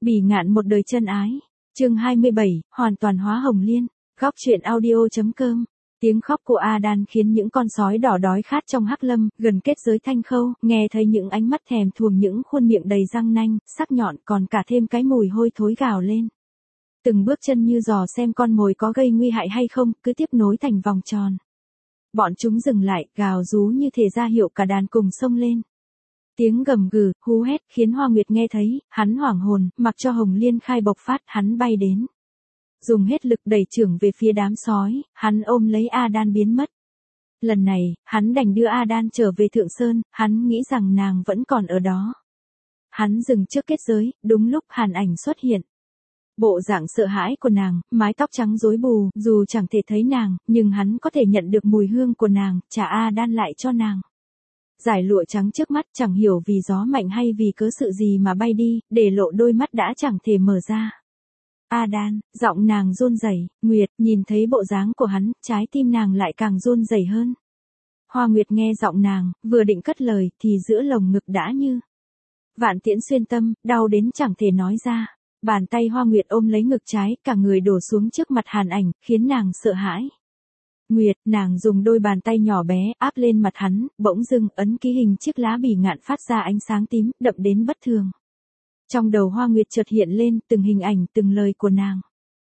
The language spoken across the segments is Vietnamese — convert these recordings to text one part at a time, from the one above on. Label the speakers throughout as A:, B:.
A: Bỉ ngạn một đời chân ái. Chương 27, hoàn toàn hóa Hồng Liên. Góc truyện audio.com. Tiếng khóc của Adan khiến những con sói đỏ đói khát trong hắc lâm, gần kết giới Thanh Khâu, nghe thấy những ánh mắt thèm thuồng, những khuôn miệng đầy răng nanh, sắc nhọn, còn cả thêm cái mùi hôi thối gào lên. Từng bước chân như dò xem con mồi có gây nguy hại hay không, cứ tiếp nối thành vòng tròn. Bọn chúng dừng lại, gào rú như thể ra hiệu cả đàn cùng xông lên. Tiếng gầm gừ, hú hét khiến Hoa Nguyệt nghe thấy, hắn hoảng hồn, mặc cho Hồng Liên khai bộc phát, hắn bay đến. Dùng hết lực đẩy chưởng về phía đám sói, hắn ôm lấy Adan biến mất. Lần này, hắn đành đưa Adan trở về Thượng Sơn, hắn nghĩ rằng nàng vẫn còn ở đó. Hắn dừng trước kết giới, đúng lúc Hàn Ảnh xuất hiện. Bộ dạng sợ hãi của nàng, mái tóc trắng rối bù, dù chẳng thể thấy nàng, nhưng hắn có thể nhận được mùi hương của nàng, trả Adan lại cho nàng. Giải lụa trắng trước mắt chẳng hiểu vì gió mạnh hay vì cớ sự gì mà bay đi, để lộ đôi mắt đã chẳng thể mở ra. Adan, giọng nàng run rẩy. Nguyệt, nhìn thấy bộ dáng của hắn, trái tim nàng lại càng run rẩy hơn. Hoa Nguyệt nghe giọng nàng, vừa định cất lời, thì giữa lồng ngực đã như vạn tiễn xuyên tâm, đau đến chẳng thể nói ra. Bàn tay Hoa Nguyệt ôm lấy ngực trái, cả người đổ xuống trước mặt Hàn Ảnh, khiến nàng sợ hãi. Nguyệt, nàng dùng đôi bàn tay nhỏ bé áp lên mặt hắn, bỗng dưng ấn ký hình chiếc lá bỉ ngạn phát ra ánh sáng tím, đậm đến bất thường. Trong đầu Hoa Nguyệt chợt hiện lên từng hình ảnh, từng lời của nàng.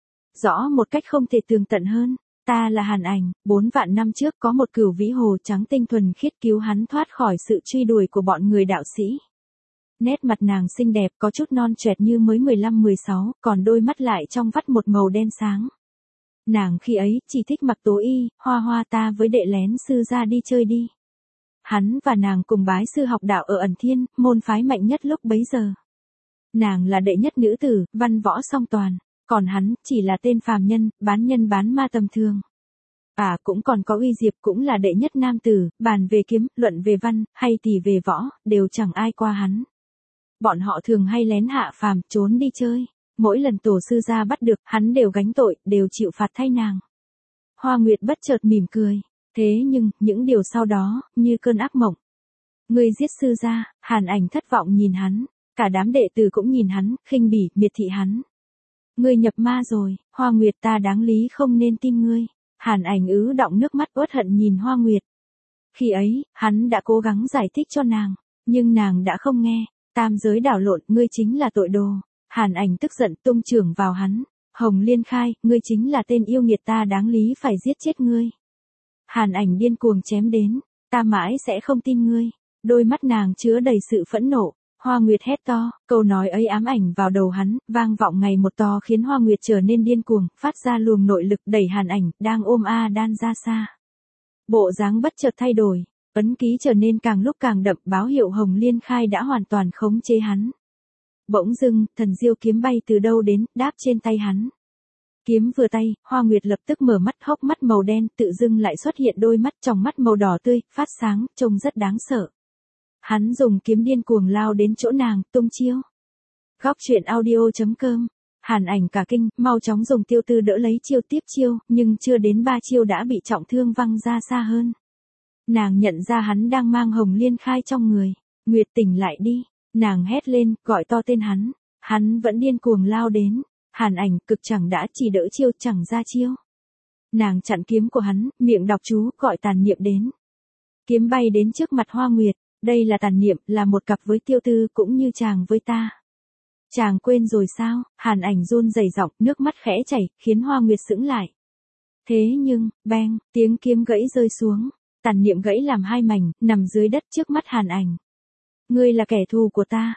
A: Rõ một cách không thể tường tận hơn, ta là Hàn Ảnh, 4 vạn năm trước có một cửu vĩ hồ trắng tinh thuần khiết cứu hắn thoát khỏi sự truy đuổi của bọn người đạo sĩ. Nét mặt nàng xinh đẹp có chút non choẹt như mới 15-16, còn đôi mắt lại trong vắt một màu đen sáng. Nàng khi ấy chỉ thích mặc tố y, Hoa Hoa ta với đệ lén sư ra đi chơi đi. Hắn và nàng cùng bái sư học đạo ở Ẩn Thiên, môn phái mạnh nhất lúc bấy giờ. Nàng là đệ nhất nữ tử, văn võ song toàn, còn hắn chỉ là tên phàm nhân bán ma tầm thường. Cũng còn có Uy Diệp cũng là đệ nhất nam tử, bàn về kiếm, luận về văn, hay tỉ về võ, đều chẳng ai qua hắn. Bọn họ thường hay lén hạ phàm, trốn đi chơi. Mỗi lần tổ sư gia bắt được, hắn đều gánh tội, đều chịu phạt thay nàng. Hoa Nguyệt bất chợt mỉm cười. Thế nhưng, những điều sau đó, như cơn ác mộng. Ngươi giết sư gia, Hàn Ảnh thất vọng nhìn hắn. Cả đám đệ tử cũng nhìn hắn, khinh bỉ, miệt thị hắn. Ngươi nhập ma rồi, Hoa Nguyệt, ta đáng lý không nên tin ngươi. Hàn Ảnh ứ đọng nước mắt uất hận nhìn Hoa Nguyệt. Khi ấy, hắn đã cố gắng giải thích cho nàng, nhưng nàng đã không nghe. Tam giới đảo lộn, ngươi chính là tội đồ. Hàn Ảnh tức giận tung chưởng vào hắn. Hồng Liên khai, ngươi chính là tên yêu nghiệt, ta đáng lý phải giết chết ngươi. Hàn Ảnh điên cuồng chém đến. Ta mãi sẽ không tin ngươi. Đôi mắt nàng chứa đầy sự phẫn nộ. Hoa Nguyệt hét to, câu nói ấy ám ảnh vào đầu hắn, vang vọng ngày một to khiến Hoa Nguyệt trở nên điên cuồng, phát ra luồng nội lực đẩy Hàn Ảnh, đang ôm Adan ra xa. Bộ dáng bất chợt thay đổi, ấn ký trở nên càng lúc càng đậm, báo hiệu Hồng Liên khai đã hoàn toàn khống chế hắn. Bỗng dưng, thần diêu kiếm bay từ đâu đến, đáp trên tay hắn. Kiếm vừa tay, Hoa Nguyệt lập tức mở mắt, hốc mắt màu đen, tự dưng lại xuất hiện đôi mắt tròng mắt màu đỏ tươi, phát sáng, trông rất đáng sợ. Hắn dùng kiếm điên cuồng lao đến chỗ nàng, tung chiêu. Góc truyện audio.com. Hàn Ảnh cả kinh, mau chóng dùng tiêu tư đỡ lấy chiêu tiếp chiêu, nhưng chưa đến 3 chiêu đã bị trọng thương văng ra xa hơn. Nàng nhận ra hắn đang mang Hồng Liên khai trong người. Nguyệt, tỉnh lại đi. Nàng hét lên, gọi to tên hắn. Hắn vẫn điên cuồng lao đến. Hàn Ảnh cực chẳng đã chỉ đỡ chiêu chẳng ra chiêu. Nàng chặn kiếm của hắn, miệng đọc chú, gọi tàn niệm đến. Kiếm bay đến trước mặt Hoa Nguyệt. Đây là tàn niệm, là một cặp với tiêu tư cũng như chàng với ta. Chàng quên rồi sao? Hàn Ảnh run rẩy giọng, nước mắt khẽ chảy, khiến Hoa Nguyệt sững lại. Thế nhưng, beng, tiếng kiếm gãy rơi xuống. Tàn niệm gãy làm 2 mảnh, nằm dưới đất trước mắt Hàn Ảnh. Ngươi là kẻ thù của ta.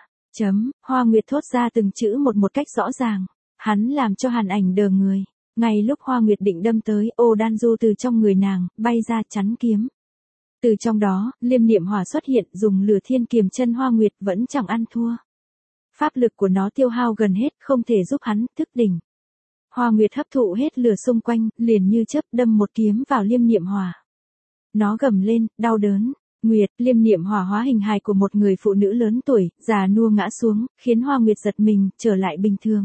A: Hoa Nguyệt thốt ra từng chữ một cách rõ ràng. Hắn làm cho Hàn Ảnh đờ người. Ngay lúc Hoa Nguyệt định đâm tới, ô đan du từ trong người nàng, bay ra chắn kiếm. Từ trong đó, liêm niệm hỏa xuất hiện, dùng lửa thiên kiềm chân Hoa Nguyệt vẫn chẳng ăn thua. Pháp lực của nó tiêu hao gần hết, không thể giúp hắn thức tỉnh. Hoa Nguyệt hấp thụ hết lửa xung quanh, liền như chớp đâm một kiếm vào liêm niệm hỏa. Nó gầm lên, đau đớn. Nguyệt, liêm niệm hỏa hóa hình hài của một người phụ nữ lớn tuổi, già nua ngã xuống, khiến Hoa Nguyệt giật mình, trở lại bình thường.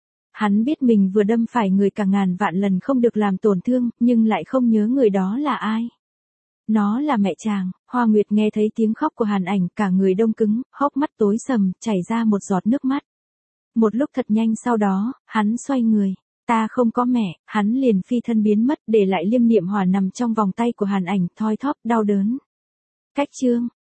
A: Hắn biết mình vừa đâm phải người cả ngàn vạn lần không được làm tổn thương, nhưng lại không nhớ người đó là ai. Nó là mẹ chàng. Hoa Nguyệt nghe thấy tiếng khóc của Hàn Ảnh, cả người đông cứng, hốc mắt tối sầm, chảy ra một giọt nước mắt. Một lúc thật nhanh sau đó, hắn xoay người. Ta không có mẹ, hắn liền phi thân biến mất để lại Liêm Niệm Hỏa nằm trong vòng tay của Hàn Ảnh thoi thóp đau đớn. Cách chương